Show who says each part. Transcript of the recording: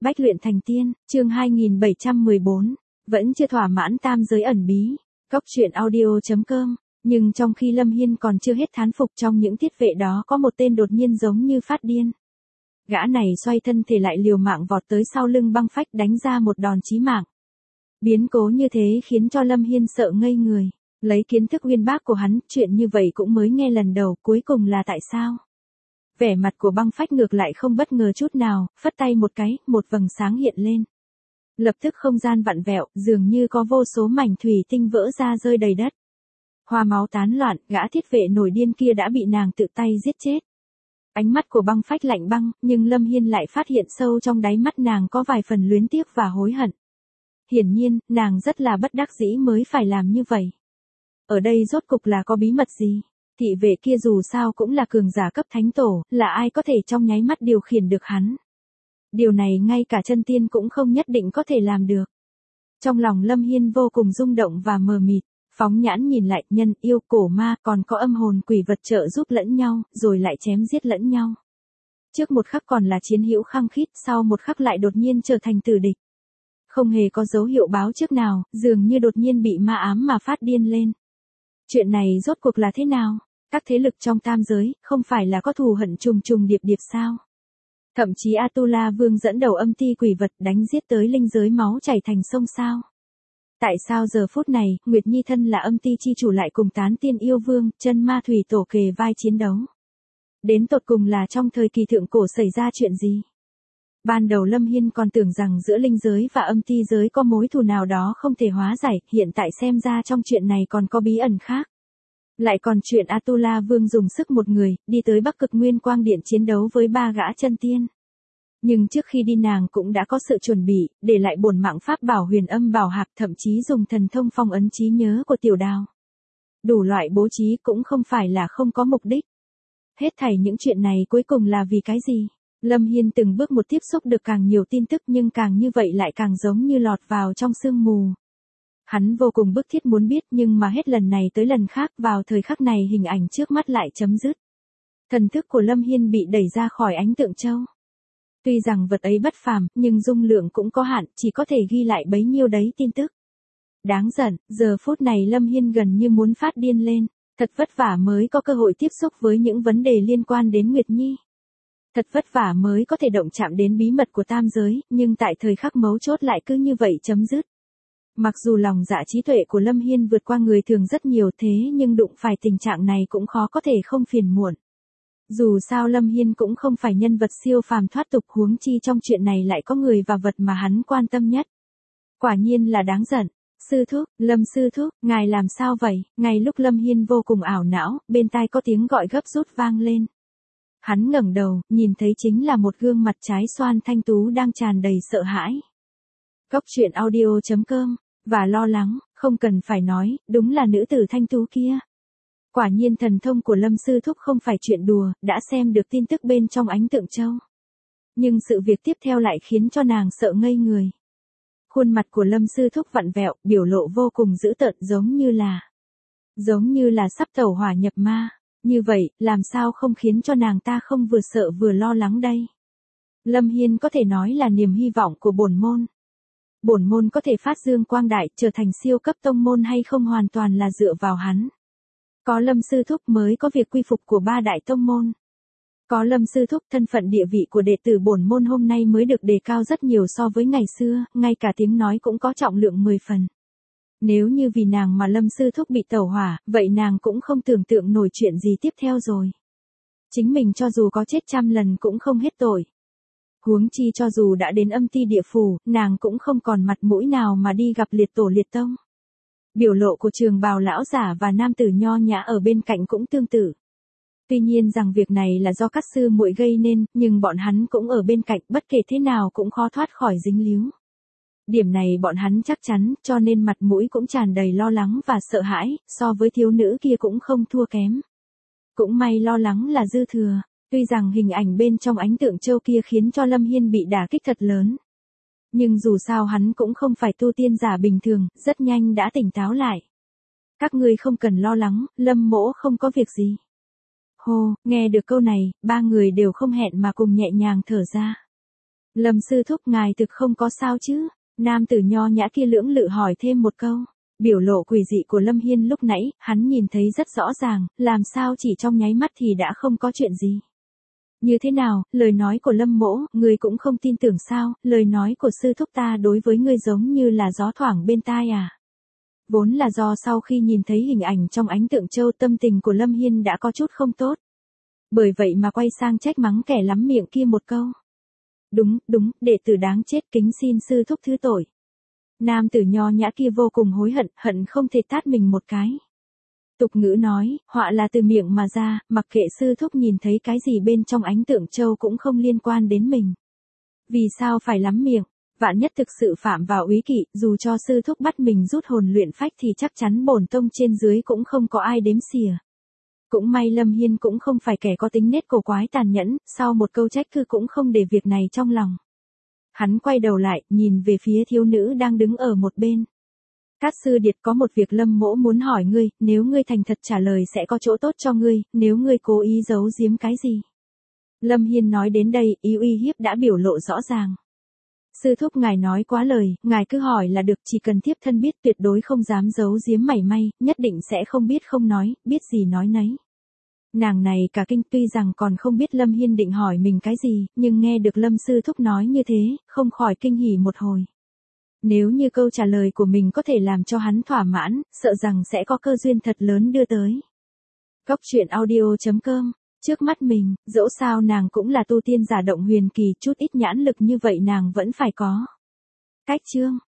Speaker 1: Bách luyện thành tiên, chương 2714, vẫn chưa thỏa mãn tam giới ẩn bí. Cốc truyện audio.com. Nhưng trong khi Lâm Hiên còn chưa hết thán phục, trong những thiết vệ đó có một tên đột nhiên giống như phát điên. Gã này xoay thân thể lại liều mạng vọt tới sau lưng Băng Phách, đánh ra một đòn chí mạng. Biến cố như thế khiến cho Lâm Hiên sợ ngây người. Lấy kiến thức uyên bác của hắn, chuyện như vậy cũng mới nghe lần đầu, cuối cùng là tại sao? Vẻ mặt của Băng Phách ngược lại không bất ngờ chút nào, phất tay một cái, một vầng sáng hiện lên. Lập tức không gian vặn vẹo, dường như có vô số mảnh thủy tinh vỡ ra rơi đầy đất. Hoa máu tán loạn, gã thiết vệ nổi điên kia đã bị nàng tự tay giết chết. Ánh mắt của Băng Phách lạnh băng, nhưng Lâm Hiên lại phát hiện sâu trong đáy mắt nàng có vài phần luyến tiếc và hối hận. Hiển nhiên, nàng rất là bất đắc dĩ mới phải làm như vậy. Ở đây rốt cục là có bí mật gì? Thị vệ kia dù sao cũng là cường giả cấp thánh tổ, là ai có thể trong nháy mắt điều khiển được hắn. Điều này ngay cả chân tiên cũng không nhất định có thể làm được. Trong lòng Lâm Hiên vô cùng rung động và mờ mịt, phóng nhãn nhìn lại, nhân, yêu, cổ ma, còn có âm hồn quỷ vật trợ giúp lẫn nhau, rồi lại chém giết lẫn nhau. Trước một khắc còn là chiến hữu khăng khít, sau một khắc lại đột nhiên trở thành tử địch. Không hề có dấu hiệu báo trước nào, dường như đột nhiên bị ma ám mà phát điên lên. Chuyện này rốt cuộc là thế nào? Các thế lực trong tam giới, không phải là có thù hận trùng trùng điệp điệp sao? Thậm chí Atula Vương dẫn đầu âm ti quỷ vật đánh giết tới linh giới máu chảy thành sông sao? Tại sao giờ phút này, Nguyệt Nhi thân là âm ti chi chủ lại cùng tán tiên yêu vương, chân ma thủy tổ kề vai chiến đấu? Đến tột cùng là trong thời kỳ thượng cổ xảy ra chuyện gì? Ban đầu Lâm Hiên còn tưởng rằng giữa linh giới và âm ti giới có mối thù nào đó không thể hóa giải, hiện tại xem ra trong chuyện này còn có bí ẩn khác. Lại còn chuyện Atula Vương dùng sức một người, đi tới Bắc Cực Nguyên Quang Điện chiến đấu với 3 gã chân tiên. Nhưng trước khi đi nàng cũng đã có sự chuẩn bị, để lại bổn mạng pháp bảo Huyền Âm Bảo Hạp, thậm chí dùng thần thông phong ấn trí nhớ của Tiểu Đào. Đủ loại bố trí cũng không phải là không có mục đích. Hết thảy những chuyện này cuối cùng là vì cái gì? Lâm Hiên từng bước một tiếp xúc được càng nhiều tin tức, nhưng càng như vậy lại càng giống như lọt vào trong sương mù. Hắn vô cùng bức thiết muốn biết, nhưng mà hết lần này tới lần khác, vào thời khắc này hình ảnh trước mắt lại chấm dứt. Thần thức của Lâm Hiên bị đẩy ra khỏi ánh tượng châu. Tuy rằng vật ấy bất phàm, nhưng dung lượng cũng có hạn, chỉ có thể ghi lại bấy nhiêu đấy tin tức. Đáng giận, giờ phút này Lâm Hiên gần như muốn phát điên lên. Thật vất vả mới có cơ hội tiếp xúc với những vấn đề liên quan đến Nguyệt Nhi. Thật vất vả mới có thể động chạm đến bí mật của tam giới, nhưng tại thời khắc mấu chốt lại cứ như vậy chấm dứt. Mặc dù lòng dạ trí tuệ của Lâm Hiên vượt qua người thường rất nhiều, thế nhưng đụng phải tình trạng này cũng khó có thể không phiền muộn. Dù sao Lâm Hiên cũng không phải nhân vật siêu phàm thoát tục, huống chi trong chuyện này lại có người và vật mà hắn quan tâm nhất. Quả nhiên là đáng giận. Sư thúc, Lâm sư thúc, ngài làm sao vậy? Ngay lúc Lâm Hiên vô cùng ảo não, bên tai có tiếng gọi gấp rút vang lên. Hắn ngẩng đầu, nhìn thấy chính là một gương mặt trái xoan thanh tú đang tràn đầy sợ hãi. Cốc truyện audio.com, và lo lắng, không cần phải nói, đúng là nữ tử thanh tú kia. Quả nhiên thần thông của Lâm sư thúc không phải chuyện đùa, đã xem được tin tức bên trong ánh tượng châu. Nhưng sự việc tiếp theo lại khiến cho nàng sợ ngây người. Khuôn mặt của Lâm sư thúc vặn vẹo, biểu lộ vô cùng dữ tợn, giống như là sắp tẩu hỏa nhập ma. Như vậy, làm sao không khiến cho nàng ta không vừa sợ vừa lo lắng đây? Lâm Hiên có thể nói là niềm hy vọng của bổn môn. Bổn môn có thể phát dương quang đại, trở thành siêu cấp tông môn hay không hoàn toàn là dựa vào hắn. Có Lâm sư thúc mới có việc quy phục của 3 đại tông môn. Có Lâm sư thúc, thân phận địa vị của đệ tử bổn môn hôm nay mới được đề cao rất nhiều so với ngày xưa, ngay cả tiếng nói cũng có trọng lượng 10 phần. Nếu như vì nàng mà Lâm sư thúc bị tẩu hỏa, vậy nàng cũng không tưởng tượng nổi chuyện gì tiếp theo rồi. Chính mình cho dù có chết 100 lần cũng không hết tội. Huống chi cho dù đã đến âm ti địa phủ, nàng cũng không còn mặt mũi nào mà đi gặp liệt tổ liệt tông. Biểu lộ của trường bào lão giả và nam tử nho nhã ở bên cạnh cũng tương tự. Tuy nhiên rằng việc này là do các sư muội gây nên, nhưng bọn hắn cũng ở bên cạnh, bất kể thế nào cũng khó thoát khỏi dính líu. Điểm này bọn hắn chắc chắn, cho nên mặt mũi cũng tràn đầy lo lắng và sợ hãi, so với thiếu nữ kia cũng không thua kém. Cũng may lo lắng là dư thừa, tuy rằng hình ảnh bên trong ánh tượng châu kia khiến cho Lâm Hiên bị đả kích thật lớn. Nhưng dù sao hắn cũng không phải tu tiên giả bình thường, rất nhanh đã tỉnh táo lại. Các ngươi không cần lo lắng, Lâm mỗ không có việc gì. Hô, nghe được câu này, 3 người đều không hẹn mà cùng nhẹ nhàng thở ra. Lâm sư thúc ngài thực không có sao chứ? Nam tử nho nhã kia lưỡng lự hỏi thêm một câu. Biểu lộ quỷ dị của Lâm Hiên lúc nãy, hắn nhìn thấy rất rõ ràng, làm sao chỉ trong nháy mắt thì đã không có chuyện gì. Như thế nào, lời nói của Lâm mỗ, ngươi cũng không tin tưởng sao, lời nói của sư thúc ta đối với ngươi giống như là gió thoảng bên tai à. Vốn là do sau khi nhìn thấy hình ảnh trong ánh tượng châu tâm tình của Lâm Hiên đã có chút không tốt. Bởi vậy mà quay sang trách mắng kẻ lắm miệng kia một câu. Đúng, đệ tử đáng chết, kính xin sư thúc thứ tội. Nam tử nho nhã kia vô cùng hối hận không thể tát mình một cái. Tục ngữ nói, họa là từ miệng mà ra, mặc kệ sư thúc nhìn thấy cái gì bên trong ánh tượng châu cũng không liên quan đến mình. Vì sao phải lắm miệng? Vạn nhất thực sự phạm vào úy kỵ, dù cho sư thúc bắt mình rút hồn luyện phách thì chắc chắn bổn tông trên dưới cũng không có ai đếm xỉa. Cũng may Lâm Hiên cũng không phải kẻ có tính nết cổ quái tàn nhẫn, sau một câu trách cứ cũng không để việc này trong lòng. Hắn quay đầu lại, nhìn về phía thiếu nữ đang đứng ở một bên. Cát sư điệt, có một việc Lâm mỗ muốn hỏi ngươi, nếu ngươi thành thật trả lời sẽ có chỗ tốt cho ngươi, nếu ngươi cố ý giấu giếm cái gì. Lâm Hiên nói đến đây, ý uy hiếp đã biểu lộ rõ ràng. Sư thúc ngài nói quá lời, ngài cứ hỏi là được, chỉ cần thiếp thân biết tuyệt đối không dám giấu giếm mảy may, nhất định sẽ không biết không nói, biết gì nói nấy. Nàng này cả kinh, tuy rằng còn không biết Lâm Hiên định hỏi mình cái gì, nhưng nghe được Lâm sư thúc nói như thế, không khỏi kinh hỉ một hồi. Nếu như câu trả lời của mình có thể làm cho hắn thỏa mãn, sợ rằng sẽ có cơ duyên thật lớn đưa tới. Cốc truyện audio.com. Trước mắt mình, dẫu sao nàng cũng là tu tiên giả động huyền kỳ, chút ít nhãn lực như vậy nàng vẫn phải có. Cách chương